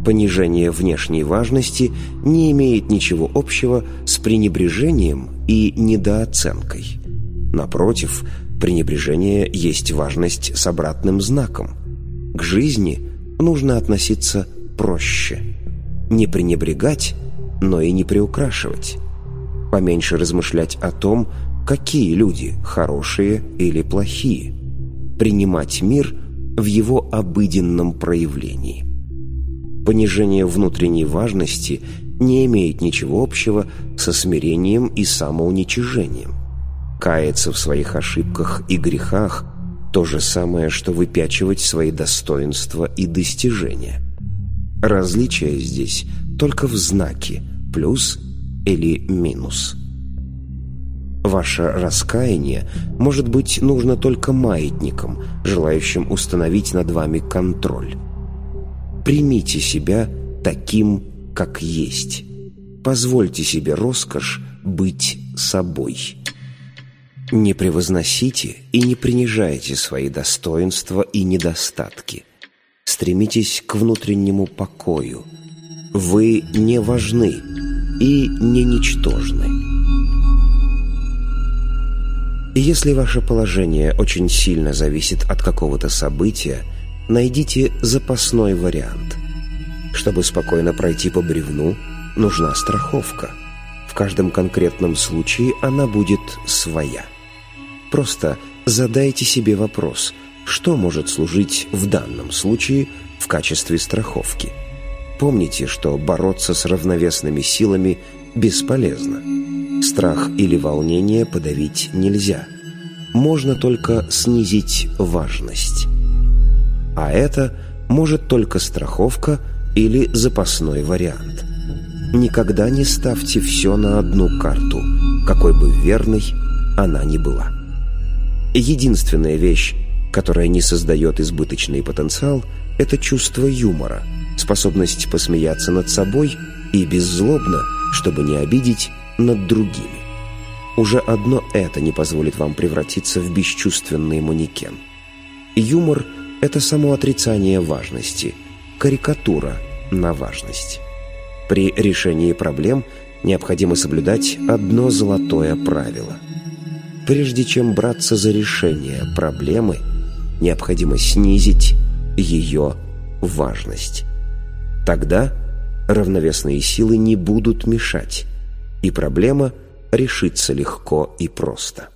Понижение внешней важности не имеет ничего общего с пренебрежением и недооценкой. Напротив, пренебрежение есть важность с обратным знаком. К жизни нужно относиться проще. Не пренебрегать, но и не приукрашивать. Поменьше размышлять о том, какие люди, хорошие или плохие. Принимать мир в его обыденном проявлении. Понижение внутренней важности не имеет ничего общего со смирением и самоуничижением. Каяться в своих ошибках и грехах – то же самое, что выпячивать свои достоинства и достижения. Различие здесь только в знаке – плюс или минус. Ваше раскаяние может быть нужно только маятникам, желающим установить над вами контроль. Примите себя таким, как есть. Позвольте себе роскошь быть собой. Не превозносите и не принижайте свои достоинства и недостатки. Стремитесь к внутреннему покою. Вы не важны и не ничтожны. И если ваше положение очень сильно зависит от какого-то события, найдите запасной вариант. Чтобы спокойно пройти по бревну, нужна страховка. В каждом конкретном случае она будет своя. Просто задайте себе вопрос, что может служить в данном случае в качестве страховки. Помните, что бороться с равновесными силами бесполезно. Страх или волнение подавить нельзя. Можно только снизить важность. А это может только страховка или запасной вариант. Никогда не ставьте все на одну карту, какой бы верной она ни была. Единственная вещь, которая не создает избыточный потенциал, это чувство юмора, способность посмеяться над собой и беззлобно, чтобы не обидеть, над другими. Уже одно это не позволит вам превратиться в бесчувственный манекен. Юмор – это само отрицание важности, карикатура на важность. При решении проблем необходимо соблюдать одно золотое правило. Прежде чем браться за решение проблемы, необходимо снизить ее важность. Тогда равновесные силы не будут мешать, и проблема решится легко и просто.